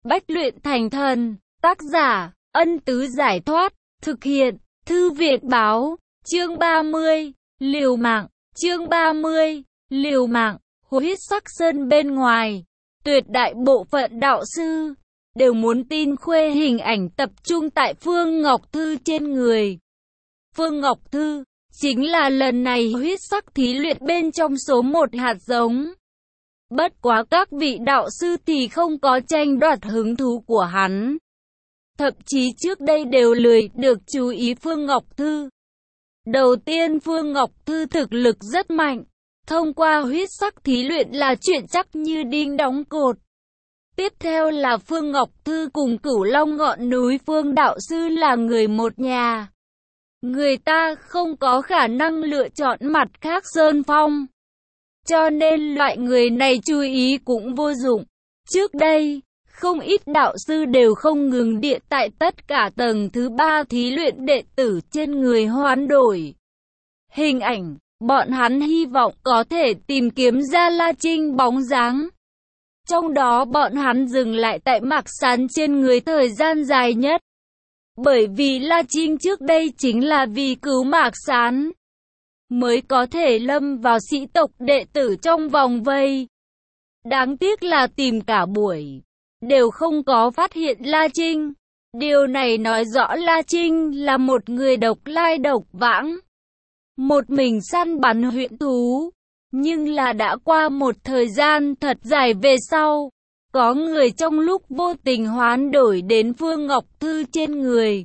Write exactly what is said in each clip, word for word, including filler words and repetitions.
bách luyện thành thần. Tác giả, Ân Tứ Giải Thoát. Thực hiện, Thư Việt Báo. Chương ba mươi, liều mạng. Chương ba mươi, liều mạng. Huyết sắc sơn bên ngoài, tuyệt đại bộ phận đạo sư đều muốn tin khuê hình ảnh tập trung tại Phương Ngọc Thư trên người. Phương Ngọc Thư chính là lần này huyết sắc thí luyện bên trong số một hạt giống. Bất quá các vị đạo sư thì không có tranh đoạt hứng thú của hắn. Thậm chí trước đây đều lười được chú ý Phương Ngọc Thư. Đầu tiên, Phương Ngọc Thư thực lực rất mạnh. Thông qua huyết sắc thí luyện là chuyện chắc như đinh đóng cột. Tiếp theo là Phương Ngọc Thư cùng Cửu Long ngọn núi Phương đạo sư là người một nhà. Người ta không có khả năng lựa chọn mặt khác Sơn Phong. Cho nên loại người này chú ý cũng vô dụng. Trước đây, không ít đạo sư đều không ngừng địa tại tất cả tầng thứ ba thí luyện đệ tử trên người hoán đổi hình ảnh. Bọn hắn hy vọng có thể tìm kiếm ra La Trinh bóng dáng. Trong đó bọn hắn dừng lại tại Mạc Sán trên người thời gian dài nhất. Bởi vì La Trinh trước đây chính là vì cứu Mạc Sán mới có thể lâm vào sĩ tộc đệ tử trong vòng vây. Đáng tiếc là tìm cả buổi đều không có phát hiện La Trinh. Điều này nói rõ La Trinh là một người độc lai độc vãng, một mình săn bắn huyễn thú. Nhưng là đã qua một thời gian thật dài về sau, có người trong lúc vô tình hoán đổi đến Phương Ngọc Thư trên người,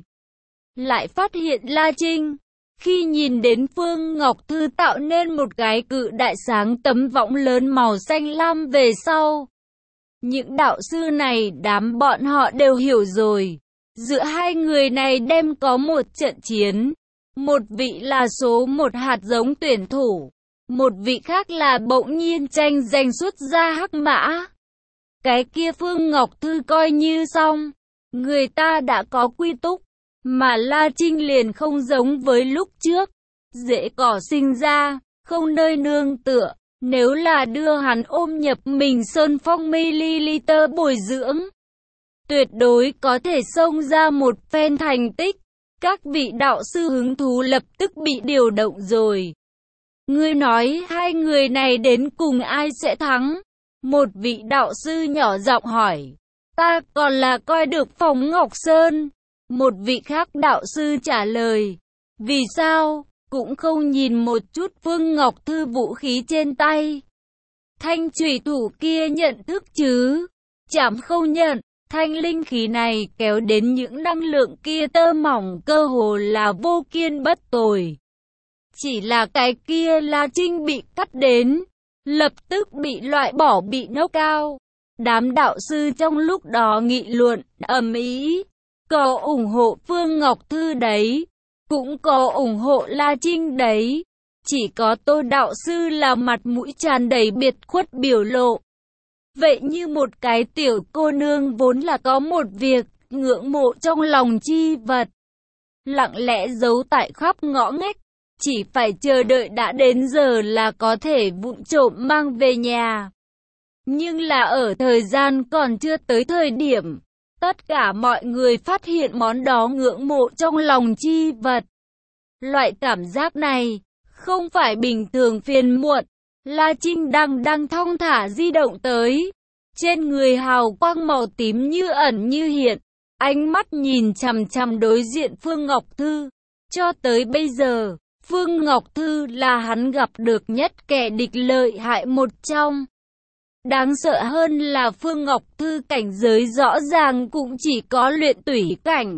lại phát hiện La Trinh. Khi nhìn đến Phương Ngọc Thư tạo nên một cái cự đại sáng tấm võng lớn màu xanh lam về sau, những đạo sư này đám bọn họ đều hiểu rồi. Giữa hai người này đem có một trận chiến. Một vị là số một hạt giống tuyển thủ, một vị khác là bỗng nhiên tranh giành xuất ra hắc mã. Cái kia Phương Ngọc Thư coi như xong, người ta đã có quy túc, mà La Trinh liền không giống với lúc trước. Dễ cỏ sinh ra, không nơi nương tựa, nếu là đưa hắn ôm nhập mình Sơn Phong Milliliter bồi dưỡng, tuyệt đối có thể xông ra một phen thành tích. Các vị đạo sư hứng thú lập tức bị điều động rồi. Ngươi nói hai người này đến cùng ai sẽ thắng? Một vị đạo sư nhỏ giọng hỏi. Ta còn là coi được Phong Ngọc Sơn. Một vị khác đạo sư trả lời. Vì sao? Cũng không nhìn một chút Phương Ngọc Thư vũ khí trên tay. Thanh chủy thủ kia nhận thức chứ? Chảm không nhận. Thanh linh khí này kéo đến những năng lượng kia tơ mỏng cơ hồ là vô kiên bất tồi. Chỉ là cái kia La Trinh bị cắt đến, lập tức bị loại bỏ, bị nốc cao. Đám đạo sư trong lúc đó nghị luận ầm ĩ, có ủng hộ Phương Ngọc Thư đấy, cũng có ủng hộ La Trinh đấy. Chỉ có Tô đạo sư là mặt mũi tràn đầy biệt khuất biểu lộ. Vậy như một cái tiểu cô nương vốn là có một việc ngưỡng mộ trong lòng chi vật, lặng lẽ giấu tại khắp ngõ ngách, chỉ phải chờ đợi đã đến giờ là có thể vụng trộm mang về nhà. Nhưng là ở thời gian còn chưa tới thời điểm, tất cả mọi người phát hiện món đó ngưỡng mộ trong lòng chi vật. Loại cảm giác này không phải bình thường phiền muộn. La Trinh đang đang thong thả di động tới. Trên người hào quang màu tím như ẩn như hiện. Ánh mắt nhìn chằm chằm đối diện Phương Ngọc Thư. Cho tới bây giờ, Phương Ngọc Thư là hắn gặp được nhất kẻ địch lợi hại một trong. Đáng sợ hơn là Phương Ngọc Thư cảnh giới rõ ràng cũng chỉ có luyện tủy cảnh,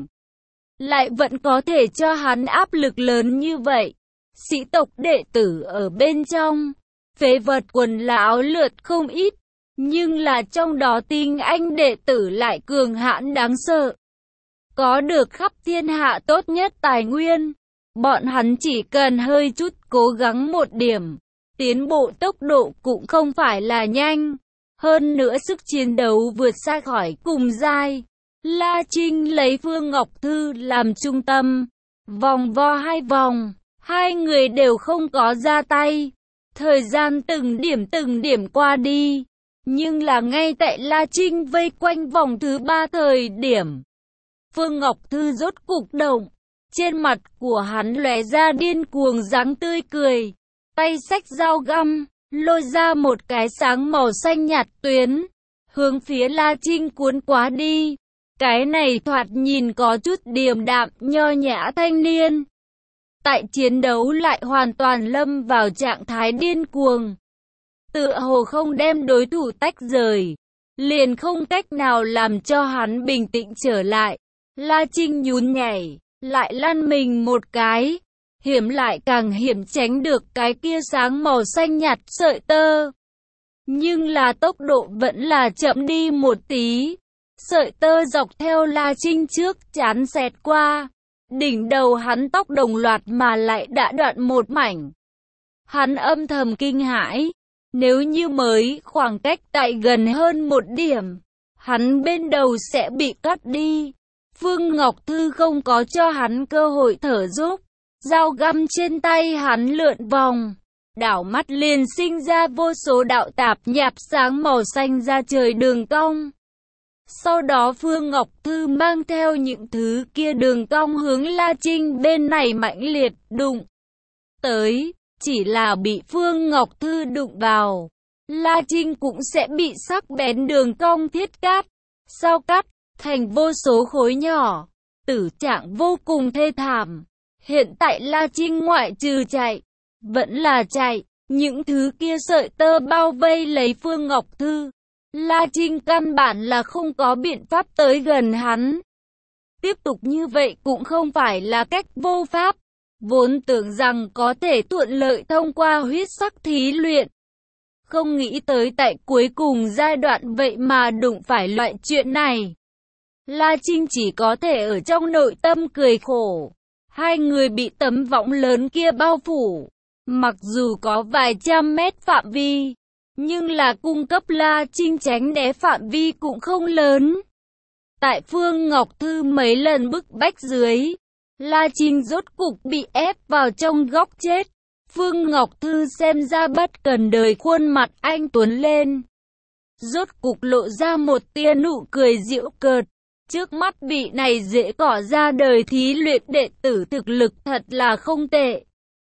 lại vẫn có thể cho hắn áp lực lớn như vậy. Sĩ tộc đệ tử ở bên trong, phế vật quần lão lượt không ít, nhưng là trong đó tinh anh đệ tử lại cường hãn đáng sợ. Có được khắp thiên hạ tốt nhất tài nguyên, bọn hắn chỉ cần hơi chút cố gắng một điểm, tiến bộ tốc độ cũng không phải là nhanh. Hơn nữa sức chiến đấu vượt xa khỏi cùng giai. La Trinh lấy Phương Ngọc Thư làm trung tâm, vòng vo hai vòng, hai người đều không có ra tay. Thời gian từng điểm từng điểm qua đi, Nhưng là ngay tại La Trinh vây quanh vòng thứ ba thời điểm, Phương Ngọc Thư rốt cục động. Trên mặt của hắn lóe ra điên cuồng dáng tươi cười, tay xách dao găm, lôi ra một cái sáng màu xanh nhạt tuyến, hướng phía La Trinh cuốn quá đi. Cái này thoạt nhìn có chút điềm đạm, nho nhã thanh niên, tại chiến đấu lại hoàn toàn lâm vào trạng thái điên cuồng. Tựa hồ không đem đối thủ tách rời, liền không cách nào làm cho hắn bình tĩnh trở lại. La Trinh nhún nhảy, lại lăn mình một cái, hiểm lại càng hiểm tránh được cái kia sáng màu xanh nhạt sợi tơ. Nhưng là tốc độ vẫn là chậm đi một tí. Sợi tơ dọc theo La Trinh trước chán xẹt qua, đỉnh đầu hắn tóc đồng loạt mà lại đã đoạn một mảnh. Hắn âm thầm kinh hãi, nếu như mới khoảng cách tại gần hơn một điểm, hắn bên đầu sẽ bị cắt đi. Phương Ngọc Thư không có cho hắn cơ hội thở dốc, dao găm trên tay hắn lượn vòng, đảo mắt liền sinh ra vô số đạo tạp nhạp sáng màu xanh ra trời đường cong. Sau đó Phương Ngọc Thư mang theo những thứ kia đường cong hướng La Trinh bên này mãnh liệt đụng tới, chỉ là bị Phương Ngọc Thư đụng vào, La Trinh cũng sẽ bị sắc bén đường cong thiết cắt, sau cắt thành vô số khối nhỏ, tử trạng vô cùng thê thảm. Hiện tại La Trinh ngoại trừ chạy, vẫn là chạy, những thứ kia sợi tơ bao vây lấy Phương Ngọc Thư. La Trinh căn bản là không có biện pháp tới gần hắn. Tiếp tục như vậy cũng không phải là cách vô pháp, vốn tưởng rằng có thể thuận lợi thông qua huyết sắc thí luyện. Không nghĩ tới tại cuối cùng giai đoạn vậy mà đụng phải loại chuyện này. La Trinh chỉ có thể ở trong nội tâm cười khổ. Hai người bị tấm võng lớn kia bao phủ, mặc dù có vài trăm mét phạm vi, nhưng là cung cấp La Trinh tránh né phạm vi cũng không lớn. Tại Phương Ngọc Thư mấy lần bức bách dưới, La Trinh rốt cục bị ép vào trong góc chết. Phương Ngọc Thư xem ra bất cần đời, khuôn mặt anh tuấn lên, rốt cục lộ ra một tia nụ cười giễu cợt. Trước mắt vị này dễ cỏ ra đời thí luyện đệ tử thực lực thật là không tệ.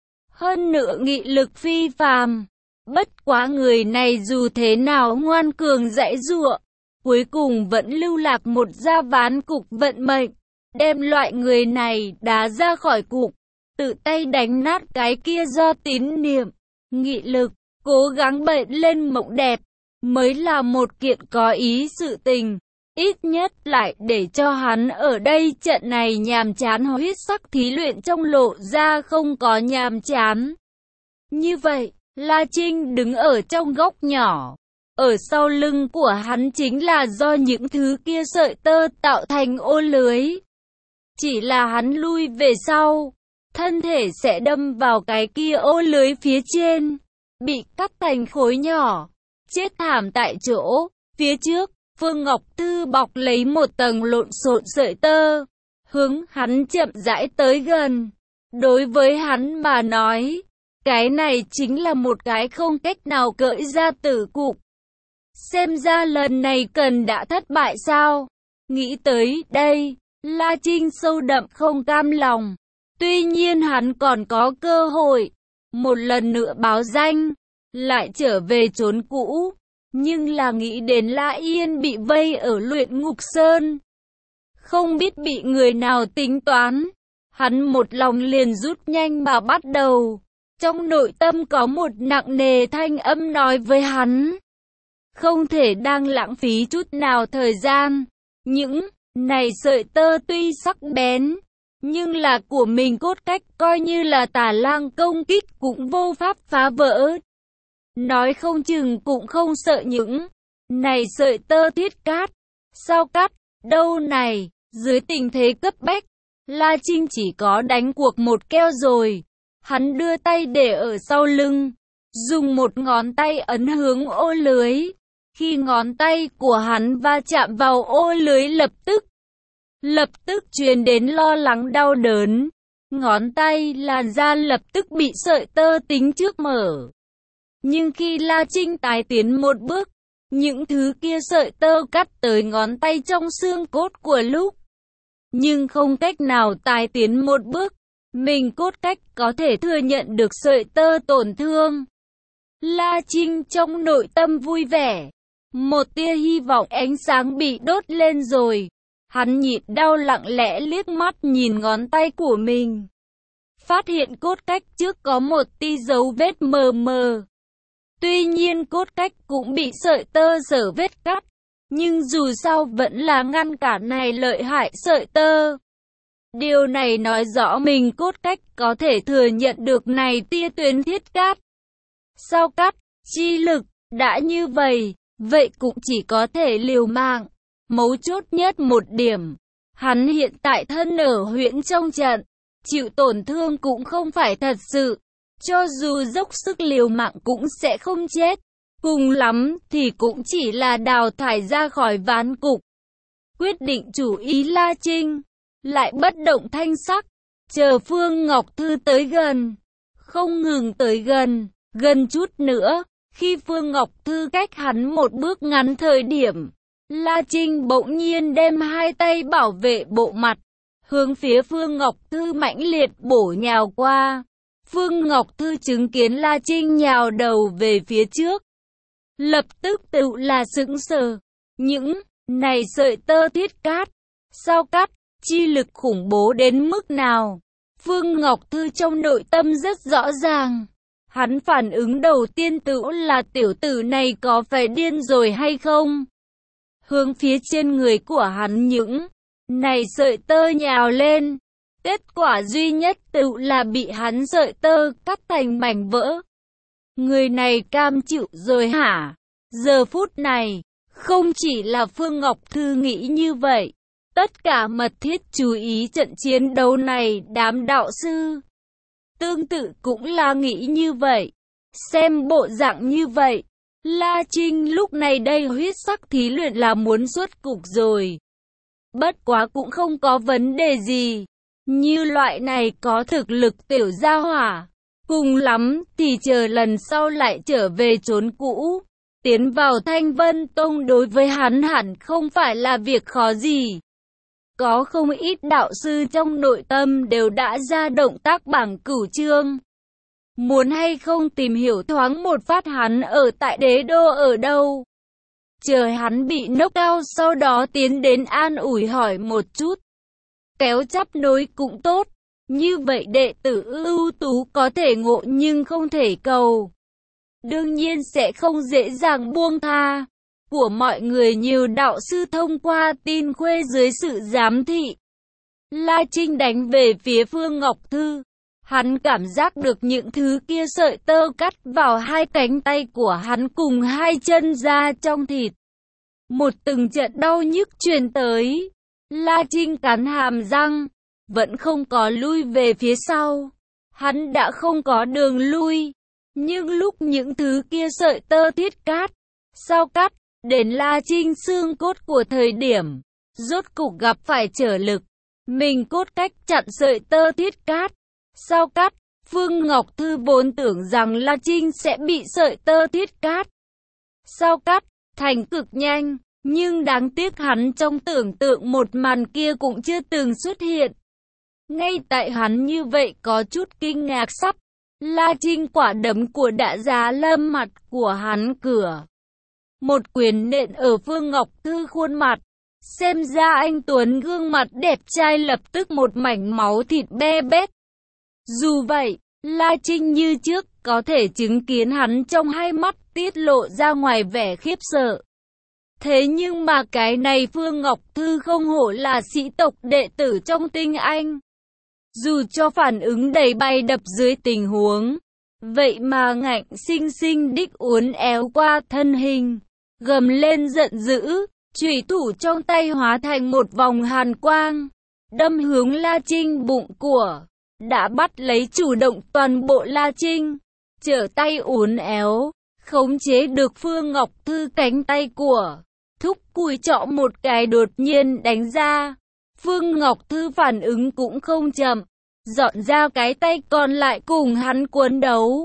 Hơn nữa nghị lực phi phàm. Bất quá người này dù thế nào ngoan cường dãy giụa, cuối cùng vẫn lưu lạc một gia ván cục vận mệnh, đem loại người này đá ra khỏi cục, tự tay đánh nát cái kia do tín niệm, nghị lực, cố gắng bệnh lên mộng đẹp, mới là một kiện có ý sự tình. Ít nhất lại để cho hắn ở đây trận này nhàm chán huyết sắc thí luyện trong lộ ra không có nhàm chán. Như vậy, La Trinh đứng ở trong góc nhỏ, ở sau lưng của hắn chính là do những thứ kia sợi tơ tạo thành ô lưới. Chỉ là hắn lui về sau, thân thể sẽ đâm vào cái kia ô lưới phía trên, bị cắt thành khối nhỏ, chết thảm tại chỗ. Phía trước, Phương Ngọc Thư bọc lấy một tầng lộn xộn sợi tơ, hướng hắn chậm rãi tới gần. Đối với hắn mà nói, cái này chính là một cái không cách nào cởi ra tử cục. Xem ra lần này cần đã thất bại sao? Nghĩ tới đây, La Trinh sâu đậm không cam lòng. Tuy nhiên hắn còn có cơ hội, một lần nữa báo danh, lại trở về chốn cũ. Nhưng là nghĩ đến La Yên bị vây ở Luyện Ngục Sơn, không biết bị người nào tính toán, hắn một lòng liền rút nhanh mà bắt đầu. Trong nội tâm có một nặng nề thanh âm nói với hắn, không thể đang lãng phí chút nào thời gian. Những này sợi tơ tuy sắc bén, nhưng là của mình cốt cách, coi như là Tà Lang công kích cũng vô pháp phá vỡ. Nói không chừng cũng không sợ những này sợi tơ thiết cát. Sao cắt đâu này? Dưới tình thế cấp bách, La Trinh chỉ có đánh cuộc một keo rồi. Hắn đưa tay để ở sau lưng, dùng một ngón tay ấn hướng ô lưới. Khi ngón tay của hắn va chạm vào ô lưới, lập tức, lập tức truyền đến lo lắng đau đớn. Ngón tay làn da lập tức bị sợi tơ tính trước mở. Nhưng khi La Trinh tái tiến một bước, Những thứ kia sợi tơ cắt tới ngón tay trong xương cốt của lúc, nhưng không cách nào tai tiến một bước. Mình cốt cách có thể thừa nhận được sợi tơ tổn thương. La Trinh trong nội tâm vui vẻ. Một tia hy vọng ánh sáng bị đốt lên rồi. Hắn nhịn đau lặng lẽ liếc mắt nhìn ngón tay của mình. Phát hiện cốt cách trước có một tia dấu vết mờ mờ. Tuy nhiên cốt cách cũng bị sợi tơ rở vết cắt. Nhưng dù sao vẫn là ngăn cản này lợi hại sợi tơ. Điều này nói rõ mình cốt cách có thể thừa nhận được này tia tuyến thiết cát. Sao cắt, chi lực, đã như vậy, vậy cũng chỉ có thể liều mạng. Mấu chốt nhất một điểm, hắn hiện tại thân ở huyễn trong trận, chịu tổn thương cũng không phải thật sự. Cho dù dốc sức liều mạng cũng sẽ không chết. Cùng lắm thì cũng chỉ là đào thải ra khỏi ván cục. Quyết định chủ ý La Trinh, lại bất động thanh sắc, chờ Phương Ngọc Thư tới gần. Không ngừng tới gần, gần chút nữa, khi Phương Ngọc Thư cách hắn một bước ngắn thời điểm, La Trinh bỗng nhiên đem hai tay bảo vệ bộ mặt, hướng phía Phương Ngọc Thư mãnh liệt bổ nhào qua. Phương Ngọc Thư chứng kiến La Trinh nhào đầu về phía trước, lập tức tự là sững sờ. Những này sợi tơ thiết cát, sao cắt, chi lực khủng bố đến mức nào? Phương Ngọc Thư trong nội tâm rất rõ ràng. Hắn phản ứng đầu tiên tự là tiểu tử này có phải điên rồi hay không? Hướng phía trên người của hắn những này sợi tơ nhào lên. Kết quả duy nhất tự là bị hắn sợi tơ cắt thành mảnh vỡ. Người này cam chịu rồi hả? Giờ phút này, không chỉ là Phương Ngọc Thư nghĩ như vậy. Tất cả mật thiết chú ý trận chiến đấu này đám đạo sư. Tương tự cũng là nghĩ như vậy. Xem bộ dạng như vậy, La Trinh lúc này đây huyết sắc thí luyện là muốn xuất cục rồi. Bất quá cũng không có vấn đề gì. Như loại này có thực lực tiểu gia hỏa. Cùng lắm thì chờ lần sau lại trở về chốn cũ. Tiến vào Thanh Vân Tông đối với hắn hẳn không phải là việc khó gì. Có không ít đạo sư trong nội tâm đều đã ra động tác bảng cửu chương. Muốn hay không tìm hiểu thoáng một phát hắn ở tại đế đô ở đâu. Chờ hắn bị knock out sau đó tiến đến an ủi hỏi một chút. Kéo chấp nối cũng tốt. Như vậy đệ tử ưu tú có thể ngộ nhưng không thể cầu. Đương nhiên sẽ không dễ dàng buông tha. Của mọi người nhiều đạo sư thông qua tin khuê dưới sự giám thị. La Trinh đánh về phía Phương Ngọc Thư. Hắn cảm giác được những thứ kia sợi tơ cắt vào hai cánh tay của hắn cùng hai chân ra trong thịt. Một từng trận đau nhức truyền tới. La Trinh cắn hàm răng, vẫn không có lui về phía sau. Hắn đã không có đường lui. Nhưng lúc những thứ kia sợi tơ thiết cát, sao cắt, đến La Trinh xương cốt của thời điểm, rốt cục gặp phải trở lực. Mình cốt cách chặn sợi tơ thiết cát, sao cắt, Phương Ngọc Thư vốn tưởng rằng La Trinh sẽ bị sợi tơ thiết cát, sao cắt, thành cực nhanh. Nhưng đáng tiếc hắn trong tưởng tượng một màn kia cũng chưa từng xuất hiện. Ngay tại hắn như vậy có chút kinh ngạc sắp. La Trinh quả đấm của đã giá lâm mặt của hắn cửa. Một quyền nện ở Phương Ngọc Thư khuôn mặt. Xem ra anh Tuấn gương mặt đẹp trai lập tức một mảnh máu thịt be bét. Dù vậy, La Trinh như trước có thể chứng kiến hắn trong hai mắt tiết lộ ra ngoài vẻ khiếp sợ. Thế nhưng mà cái này Phương Ngọc Thư không hổ là sĩ tộc đệ tử trong tinh anh. Dù cho phản ứng đầy bay đập dưới tình huống, vậy mà ngạnh sinh sinh đích uốn éo qua thân hình, gầm lên giận dữ, chủy thủ trong tay hóa thành một vòng hàn quang, đâm hướng La Trinh bụng của, đã bắt lấy chủ động toàn bộ La Trinh, trở tay uốn éo, khống chế được Phương Ngọc Thư cánh tay của, thúc cùi trọ một cái đột nhiên đánh ra. Phương Ngọc Thư phản ứng cũng không chậm, dọn ra cái tay còn lại cùng hắn cuốn đấu.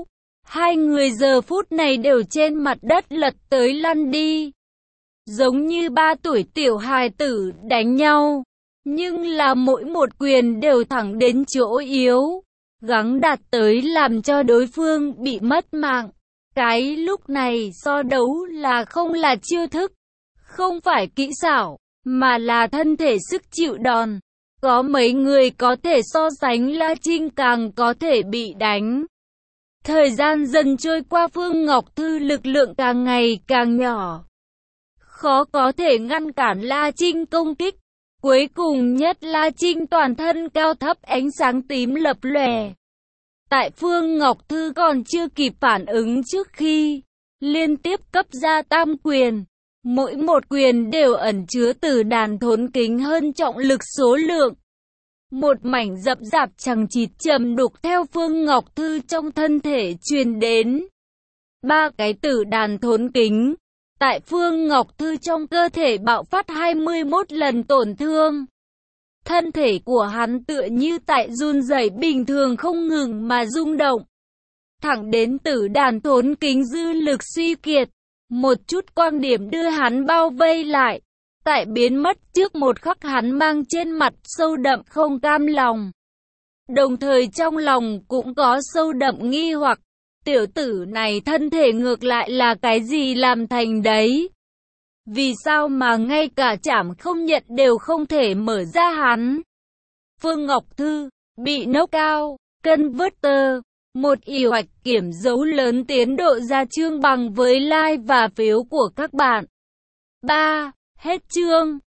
Hai người giờ phút này đều trên mặt đất lật tới lăn đi. Giống như ba tuổi tiểu hài tử đánh nhau. Nhưng là mỗi một quyền đều thẳng đến chỗ yếu. Gắng đạt tới làm cho đối phương bị mất mạng. Cái lúc này so đấu là không là chiêu thức, không phải kỹ xảo, mà là thân thể sức chịu đòn. Có mấy người có thể so sánh La Trinh càng có thể bị đánh. Thời gian dần trôi qua, Phương Ngọc Thư lực lượng càng ngày càng nhỏ. Khó có thể ngăn cản La Trinh công kích. Cuối cùng nhất La Trinh toàn thân cao thấp ánh sáng tím lập lòe. Tại Phương Ngọc Thư còn chưa kịp phản ứng trước khi liên tiếp cấp ra tam quyền. Mỗi một quyền đều ẩn chứa từ đàn thốn kính hơn trọng lực số lượng. Một mảnh dập dạp chằng chịt trầm đục theo Phương Ngọc Thư trong thân thể truyền đến. Ba cái tử đàn thốn kính. Tại Phương Ngọc Thư trong cơ thể bạo phát hai mươi mốt lần tổn thương. Thân thể của hắn tựa như tại run rẩy bình thường không ngừng mà rung động. Thẳng đến tử đàn thốn kính dư lực suy kiệt. Một chút quang điểm đưa hắn bao vây lại. Tại biến mất trước một khắc hắn mang trên mặt sâu đậm không cam lòng. Đồng thời trong lòng cũng có sâu đậm nghi hoặc. Tiểu tử này thân thể ngược lại là cái gì làm thành đấy? Vì sao mà ngay cả chảm không nhận đều không thể mở ra hắn? Phương Ngọc Thư bị knock-out, Converter. Một ỷ hoạch kiểm dấu lớn tiến độ ra chương bằng với like và phiếu của các bạn. ba. Hết chương.